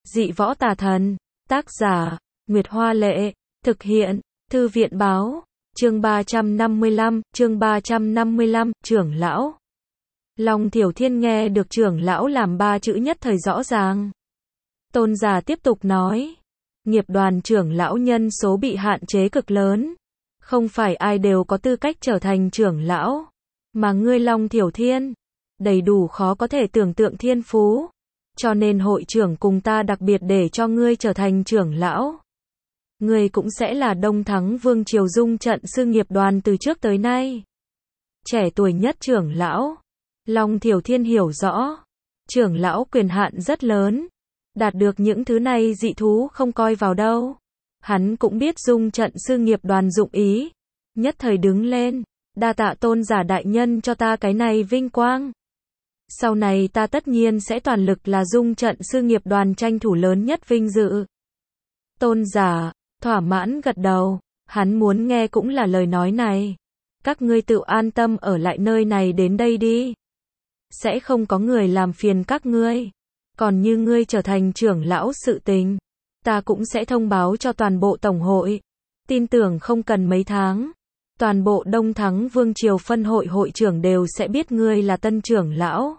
Dị võ tà thần. Tác giả, Nguyệt Hoa Lệ. Thực hiện, Thư viện Báo. Chương 355, trưởng lão. Long Thiểu Thiên nghe được trưởng lão làm ba chữ nhất thời rõ ràng. Tôn giả tiếp tục nói. Nghiệp đoàn trưởng lão nhân số bị hạn chế cực lớn. Không phải ai đều có tư cách trở thành trưởng lão. Mà ngươi Long Thiểu Thiên, đầy đủ khó có thể tưởng tượng thiên phú. Cho nên hội trưởng cùng ta đặc biệt để cho ngươi trở thành trưởng lão. Ngươi cũng sẽ là Đông Thắng Vương Triều Dung trận sư nghiệp đoàn từ trước tới nay. Trẻ tuổi nhất trưởng lão. Long Thiểu Thiên hiểu rõ. Trưởng lão quyền hạn rất lớn. Đạt được những thứ này dị thú không coi vào đâu. Hắn cũng biết Dung trận sư nghiệp đoàn dụng ý. Nhất thời đứng lên. Đa tạ tôn giả đại nhân cho ta cái này vinh quang. Sau này ta tất nhiên sẽ toàn lực là Dung trận sư nghiệp đoàn tranh thủ lớn nhất vinh dự. Tôn giả, thỏa mãn gật đầu. Hắn muốn nghe cũng là lời nói này. Các ngươi tự an tâm ở lại nơi này đến đây đi. Sẽ không có người làm phiền các ngươi. Còn như ngươi trở thành trưởng lão sự tình, ta cũng sẽ thông báo cho toàn bộ tổng hội. Tin tưởng không cần mấy tháng, toàn bộ Đông Thắng Vương Triều phân hội hội trưởng đều sẽ biết ngươi là tân trưởng lão.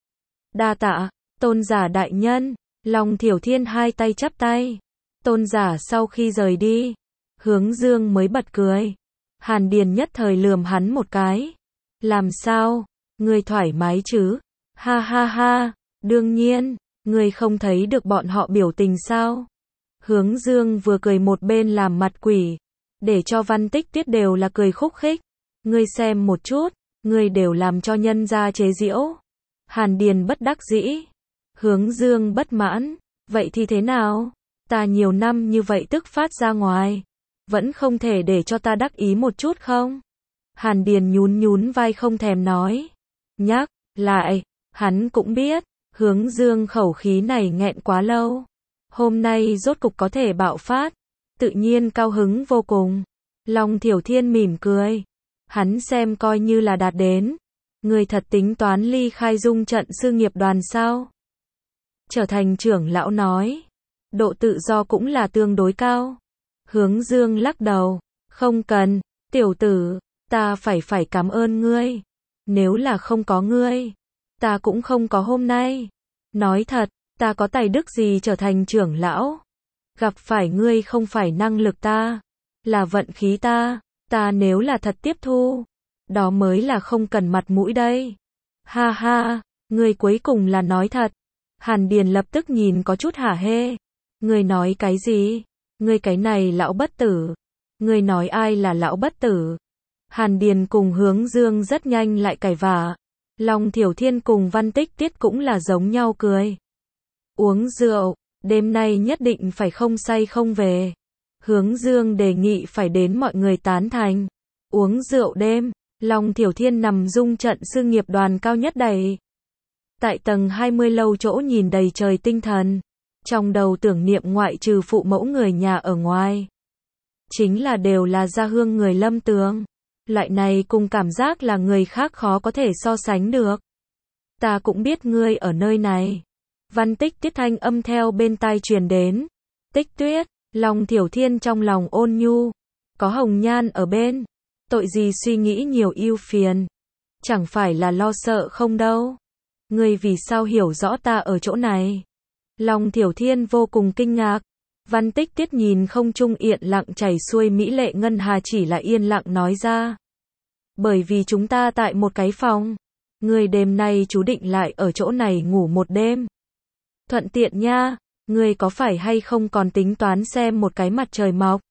Đa tạ, tôn giả đại nhân. Long Thiểu Thiên hai tay chắp tay. Tôn giả sau khi rời đi, Hướng Dương mới bật cười. Hàn Điền nhất thời lườm hắn một cái. Làm sao? Ngươi thoải mái chứ? Ha ha ha, đương nhiên, ngươi không thấy được bọn họ biểu tình sao? Hướng Dương vừa cười một bên làm mặt quỷ, để cho Văn Tích Tuyết đều là cười khúc khích. Ngươi xem một chút, ngươi đều làm cho nhân gia chế giễu. Hàn Điền bất đắc dĩ. Hướng Dương bất mãn, vậy thì thế nào? Ta nhiều năm như vậy tức phát ra ngoài, vẫn không thể để cho ta đắc ý một chút không? Hàn Điền nhún vai không thèm nói. Nhắc lại, hắn cũng biết, Hướng Dương khẩu khí này nghẹn quá lâu. Hôm nay rốt cục có thể bạo phát, tự nhiên cao hứng vô cùng. Long Thiểu Thiên mỉm cười. Hắn xem coi như là đạt đến. Người thật tính toán ly khai Dung trận sư nghiệp đoàn sao? Trở thành trưởng lão nói. Độ tự do cũng là tương đối cao. Hướng Dương lắc đầu. Không cần, tiểu tử, ta phải cảm ơn ngươi. Nếu là không có ngươi, ta cũng không có hôm nay. Nói thật, ta có tài đức gì trở thành trưởng lão? Gặp phải ngươi không phải năng lực ta, là vận khí ta. Ta nếu là thật tiếp thu, đó mới là không cần mặt mũi đây. Ha ha, ngươi cuối cùng là nói thật. Hàn Điền lập tức nhìn có chút hả hê. Ngươi nói cái gì? Ngươi cái này lão bất tử. Ngươi nói ai là lão bất tử? Hàn Điền cùng Hướng Dương rất nhanh lại cãi vã. Long Thiểu Thiên cùng Văn Tích Tiết cũng là giống nhau cười. Uống rượu, đêm nay nhất định phải không say không về. Hướng Dương đề nghị phải đến mọi người tán thành. Uống rượu đêm, Long Thiểu Thiên nằm Dung trận sư nghiệp đoàn cao nhất đầy. Tại tầng 20 lâu chỗ nhìn đầy trời tinh thần. Trong đầu tưởng niệm ngoại trừ phụ mẫu người nhà ở ngoài. Chính là đều là gia hương người Lâm Tường. Loại này cùng cảm giác là người khác khó có thể so sánh được. Ta cũng biết ngươi ở nơi này. Văn Tích Tiết thanh âm theo bên tai truyền đến. Tích Tuyết, Long Thiểu Thiên trong lòng ôn nhu. Có Hồng Nhan ở bên. Tội gì suy nghĩ nhiều ưu phiền. Chẳng phải là lo sợ không đâu. Ngươi vì sao hiểu rõ ta ở chỗ này? Long Thiểu Thiên vô cùng kinh ngạc. Văn Tích Tiết nhìn không trung yên lặng chảy xuôi mỹ lệ ngân hà chỉ là yên lặng nói ra. Bởi vì chúng ta tại một cái phòng. Ngươi đêm nay chú định lại ở chỗ này ngủ một đêm. Thuận tiện nha, ngươi có phải hay không còn tính toán xem một cái mặt trời mọc?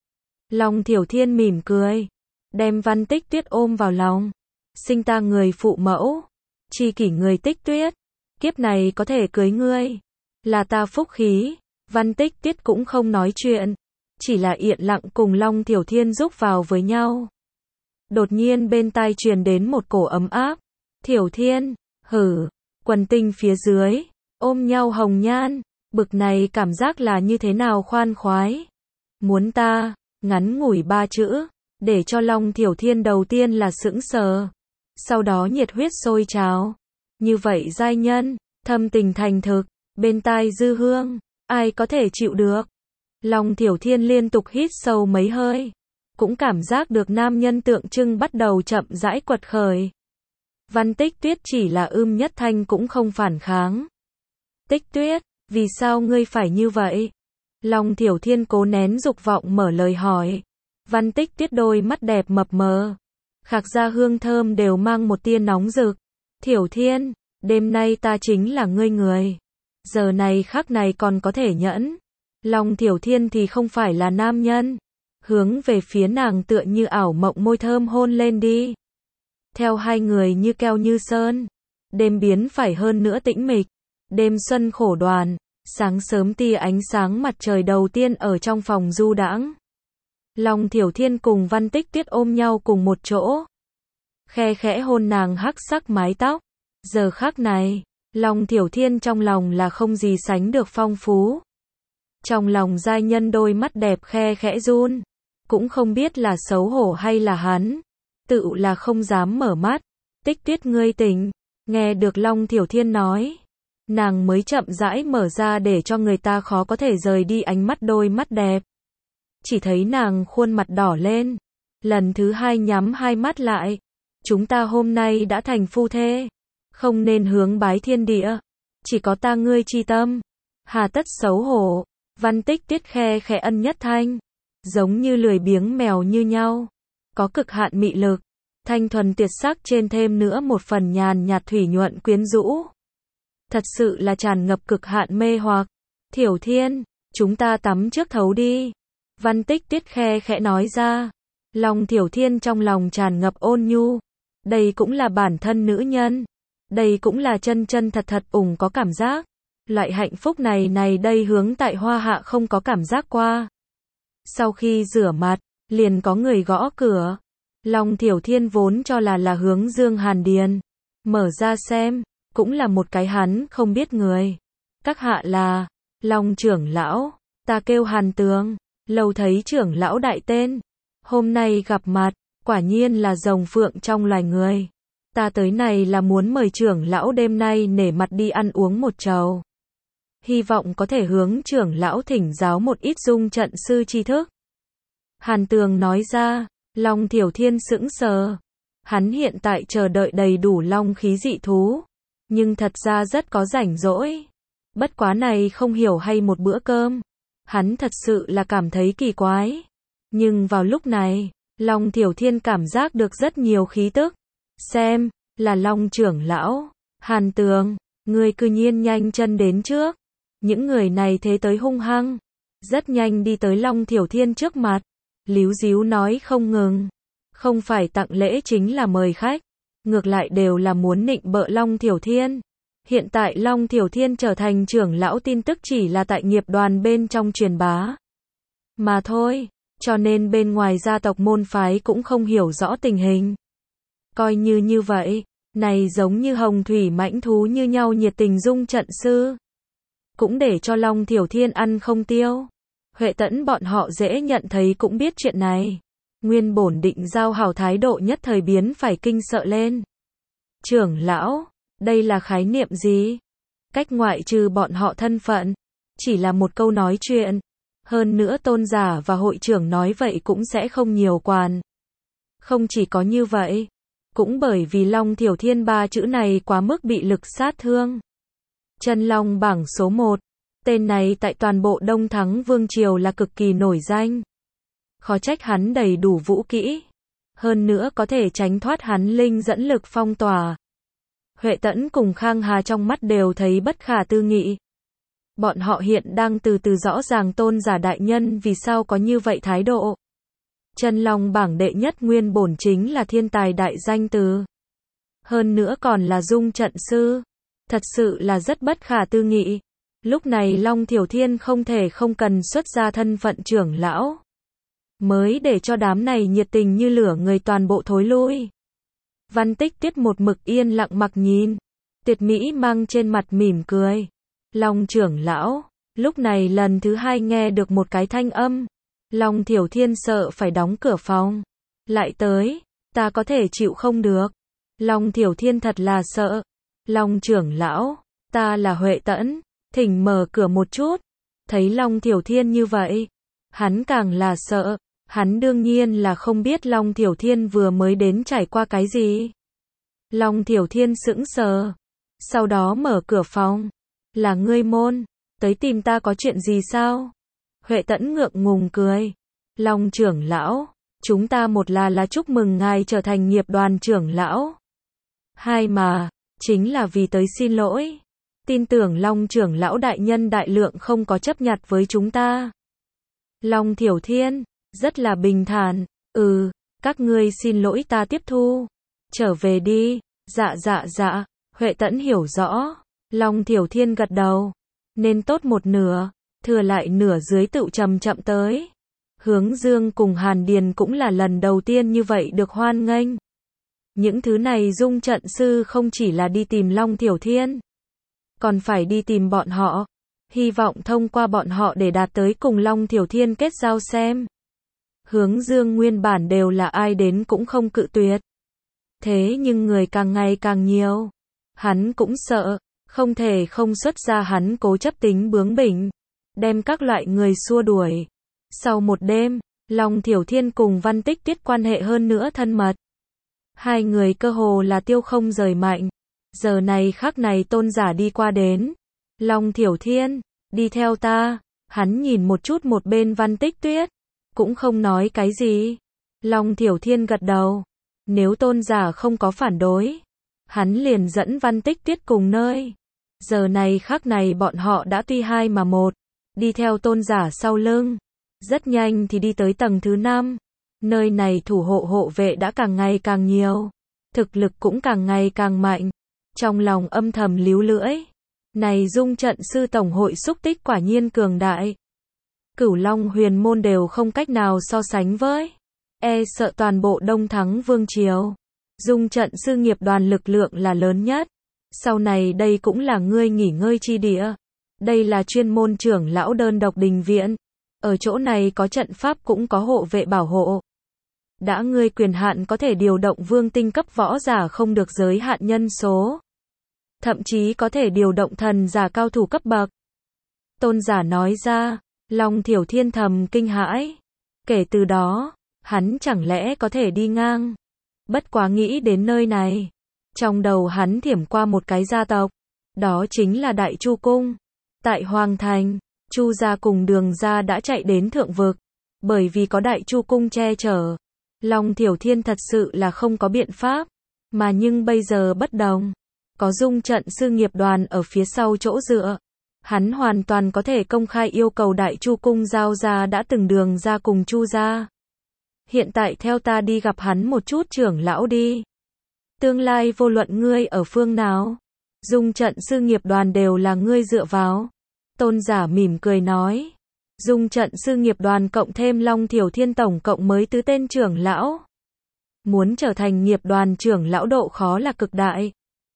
Long Thiểu Thiên mỉm cười. Đem Văn Tích Tuyết ôm vào lòng. Sinh ta người phụ mẫu. Chi kỷ người Tích Tuyết. Kiếp này có thể cưới ngươi. Là ta phúc khí. Văn Tích Tiết cũng không nói chuyện. Chỉ là yên lặng cùng Long Thiểu Thiên rúc vào với nhau. Đột nhiên bên tai truyền đến một cổ ấm áp. Thiểu Thiên, hử, quần tinh phía dưới, ôm nhau Hồng Nhan. Bực này cảm giác là như thế nào khoan khoái. Muốn ta, ngắn ngủi ba chữ. Để cho Long Thiểu Thiên đầu tiên là sững sờ. Sau đó nhiệt huyết sôi trào. Như vậy giai nhân, thâm tình thành thực. Bên tai dư hương, ai có thể chịu được. Long Thiểu Thiên liên tục hít sâu mấy hơi, cũng cảm giác được nam nhân tượng trưng bắt đầu chậm rãi quật khởi. Văn Tích Tuyết chỉ là nhất thanh cũng không phản kháng. Tích Tuyết, vì sao ngươi phải như vậy? Long Thiểu Thiên cố nén dục vọng mở lời hỏi. Văn Tích Tuyết đôi mắt đẹp mập mờ, khạc ra hương thơm đều mang một tia nóng rực. Thiểu Thiên, đêm nay ta chính là ngươi người. Giờ này khắc này còn có thể nhẫn. Long Thiểu Thiên thì không phải là nam nhân. Hướng về phía nàng tựa như ảo mộng môi thơm hôn lên đi. Theo hai người như keo như sơn. Đêm biến phải hơn nữa tĩnh mịch. Đêm xuân khổ đoàn. Sáng sớm tia ánh sáng mặt trời đầu tiên ở trong phòng du đãng. Long Thiểu Thiên cùng Văn Tích Tuyết ôm nhau cùng một chỗ. Khe khẽ hôn nàng hắc sắc mái tóc. Giờ khắc này, Long Thiểu Thiên trong lòng là không gì sánh được phong phú. Trong lòng giai nhân đôi mắt đẹp khe khẽ run. Cũng không biết là xấu hổ hay là hắn. Tự là không dám mở mắt. Tích Tuyết ngươi tỉnh. Nghe được Long Thiểu Thiên nói. Nàng mới chậm rãi mở ra để cho người ta khó có thể rời đi ánh mắt đôi mắt đẹp. Chỉ thấy nàng khuôn mặt đỏ lên. Lần thứ hai nhắm hai mắt lại. Chúng ta hôm nay đã thành phu thê. Không nên hướng bái thiên địa. Chỉ có ta ngươi chi tâm. Hà tất xấu hổ. Văn Tích Tuyết khe khẽ ân nhất thanh. Giống như lười biếng mèo như nhau. Có cực hạn mị lực. Thanh thuần tuyệt sắc trên thêm nữa một phần nhàn nhạt thủy nhuận quyến rũ. Thật sự là tràn ngập cực hạn mê hoặc. Thiểu Thiên, chúng ta tắm trước thấu đi. Văn Tích Tuyết khe khẽ nói ra. Long Thiểu Thiên trong lòng tràn ngập ôn nhu. Đây cũng là bản thân nữ nhân. Đây cũng là chân chân thật thật có cảm giác. Loại hạnh phúc này đây hướng tại Hoa Hạ không có cảm giác qua. Sau khi rửa mặt, liền có người gõ cửa. Long Thiểu Thiên vốn cho là hướng Dương Hàn Điền. Mở ra xem, cũng là một cái hắn không biết người. Các hạ là, Long trưởng lão, ta kêu Hàn Tường, lâu thấy trưởng lão đại tên. Hôm nay gặp mặt, quả nhiên là rồng phượng trong loài người. Ta tới này là muốn mời trưởng lão đêm nay nể mặt đi ăn uống một chầu. Hy vọng có thể hướng trưởng lão thỉnh giáo một ít dung trận sư tri thức. Hàn Tường nói ra. Long Thiểu Thiên sững sờ. Hắn hiện tại chờ đợi đầy đủ long khí dị thú. Nhưng thật ra rất có rảnh rỗi. Bất quá này không hiểu hay một bữa cơm. Hắn thật sự là cảm thấy kỳ quái. Nhưng vào lúc này, Long Thiểu Thiên cảm giác được rất nhiều khí tức. Xem, là Long trưởng lão. Hàn Tường, người cư nhiên nhanh chân đến trước. Những người này thế tới hung hăng. Rất nhanh đi tới Long Thiểu Thiên trước mặt. Líu díu nói không ngừng. Không phải tặng lễ chính là mời khách. Ngược lại đều là muốn nịnh bợ Long Thiểu Thiên. Hiện tại Long Thiểu Thiên trở thành trưởng lão tin tức chỉ là tại nghiệp đoàn bên trong truyền bá. Mà thôi, cho nên bên ngoài gia tộc môn phái cũng không hiểu rõ tình hình. Coi như vậy, này giống như hồng thủy mãnh thú như nhau nhiệt tình dung trận sư. Cũng để cho Long Thiểu Thiên ăn không tiêu. Huệ Tẫn bọn họ dễ nhận thấy cũng biết chuyện này. Nguyên bổn định giao hảo thái độ nhất thời biến phải kinh sợ lên. Trưởng lão, đây là khái niệm gì? Cách ngoại trừ bọn họ thân phận, chỉ là một câu nói chuyện. Hơn nữa tôn giả và hội trưởng nói vậy cũng sẽ không nhiều quản. Không chỉ có như vậy, cũng bởi vì Long Thiểu Thiên ba chữ này quá mức bị lực sát thương. Chân Long bảng số 1. Tên này tại toàn bộ Đông Thắng Vương Triều là cực kỳ nổi danh. Khó trách hắn đầy đủ vũ kỹ. Hơn nữa có thể tránh thoát hắn linh dẫn lực phong tỏa. Huệ Tẫn cùng Khang Hà trong mắt đều thấy bất khả tư nghị. Bọn họ hiện đang từ từ rõ ràng tôn giả đại nhân vì sao có như vậy thái độ. Chân Long bảng đệ nhất nguyên bổn chính là thiên tài đại danh từ. Hơn nữa còn là dung trận sư. Thật sự là rất bất khả tư nghị. Lúc này Long Thiểu Thiên không thể không cần xuất ra thân phận trưởng lão. Mới để cho đám này nhiệt tình như lửa người toàn bộ thối lui. Văn Tích Tuyết một mực yên lặng mặc nhìn. Tuyệt mỹ mang trên mặt mỉm cười. Long trưởng lão, lúc này lần thứ hai nghe được một cái thanh âm. Long Thiểu Thiên sợ phải đóng cửa phòng. Lại tới, ta có thể chịu không được. Long Thiểu Thiên thật là sợ. Long trưởng lão, ta là Huệ Tẫn, thỉnh mở cửa một chút. Thấy Long Thiểu Thiên như vậy, hắn càng là sợ. Hắn đương nhiên là không biết Long Thiểu Thiên vừa mới đến trải qua cái gì. Long Thiểu Thiên sững sờ, sau đó mở cửa phòng. Là ngươi Môn, tới tìm ta có chuyện gì sao? Huệ Tẫn ngượng ngùng cười. Long trưởng lão, chúng ta một là chúc mừng ngài trở thành nghiệp đoàn trưởng lão. Hai mà, chính là vì tới xin lỗi. Tin tưởng Long trưởng lão đại nhân đại lượng không có chấp nhặt với chúng ta. Long Thiểu Thiên, rất là bình thản. Các ngươi xin lỗi ta tiếp thu. Trở về đi. Dạ. Huệ Tẫn hiểu rõ. Long Thiểu Thiên gật đầu. Nên tốt một nửa, thừa lại nửa dưới tự chậm tới. Hướng Dương cùng Hàn Điền cũng là lần đầu tiên như vậy được hoan nghênh. Những thứ này Dung trận sư không chỉ là đi tìm Long Thiểu Thiên, còn phải đi tìm bọn họ. Hy vọng thông qua bọn họ để đạt tới cùng Long Thiểu Thiên kết giao xem. Hướng Dương nguyên bản đều là ai đến cũng không cự tuyệt. Thế nhưng người càng ngày càng nhiều. Hắn cũng sợ, không thể không xuất ra hắn cố chấp tính bướng bỉnh, đem các loại người xua đuổi. Sau một đêm, Long Thiểu Thiên cùng Văn Tích Tuyết quan hệ hơn nữa thân mật. Hai người cơ hồ là tiêu không rời mạnh. Giờ này khắc này tôn giả đi qua đến. Long Thiểu Thiên, đi theo ta. Hắn nhìn một chút một bên Văn Tích Tuyết, cũng không nói cái gì. Long Thiểu Thiên gật đầu. Nếu tôn giả không có phản đối, hắn liền dẫn Văn Tích Tuyết cùng nơi. Giờ này khắc này bọn họ đã tuy hai mà một, đi theo tôn giả sau lưng. Rất nhanh thì đi tới tầng thứ 5. Nơi này thủ hộ vệ đã càng ngày càng nhiều, thực lực cũng càng ngày càng mạnh. Trong lòng âm thầm líu lưỡi. Này Dung trận sư tổng hội xúc tích quả nhiên cường đại. Cửu Long Huyền Môn đều không cách nào so sánh với. Sợ toàn bộ Đông Thắng Vương Triều. Dung trận sư nghiệp đoàn lực lượng là lớn nhất. Sau này đây cũng là ngươi nghỉ ngơi chi địa. Đây là chuyên môn trưởng lão đơn độc đình viện. Ở chỗ này có trận pháp cũng có hộ vệ bảo hộ. Đã ngươi quyền hạn có thể điều động vương tinh cấp võ giả không được giới hạn nhân số. Thậm chí có thể điều động thần giả cao thủ cấp bậc. Tôn giả nói ra, Long Thiểu Thiên thầm kinh hãi. Kể từ đó, hắn chẳng lẽ có thể đi ngang. Bất quá nghĩ đến nơi này. Trong đầu hắn thiểm qua một cái gia tộc. Đó chính là Đại Chu Cung. Tại Hoàng Thành, Chu gia cùng Đường gia đã chạy đến thượng vực. Bởi vì có Đại Chu Cung che chở. Long Thiểu Thiên thật sự là không có biện pháp. Mà nhưng bây giờ bất đồng. Có Dung trận sư nghiệp đoàn ở phía sau chỗ dựa. Hắn hoàn toàn có thể công khai yêu cầu Đại Chu Cung giao ra đã từng Đường gia cùng Chu gia. Hiện tại theo ta đi gặp hắn một chút trưởng lão đi. Tương lai vô luận ngươi ở phương nào, Dung trận sư nghiệp đoàn đều là ngươi dựa vào. Tôn giả mỉm cười nói. Dung trận sư nghiệp đoàn cộng thêm Long Thiểu Thiên tổng cộng mới tứ tên trưởng lão. Muốn trở thành nghiệp đoàn trưởng lão độ khó là cực đại.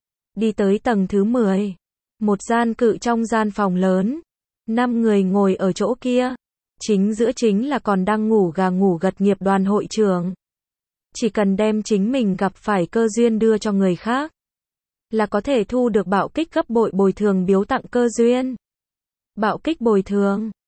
Đi tới tầng thứ 10. Một gian cự trong gian phòng lớn. 5 người ngồi ở chỗ kia. Chính giữa chính là còn đang ngủ gà ngủ gật nghiệp đoàn hội trưởng. Chỉ cần đem chính mình gặp phải cơ duyên đưa cho người khác, là có thể thu được bạo kích gấp bội bồi thường biếu tặng cơ duyên. Bạo kích bồi thường,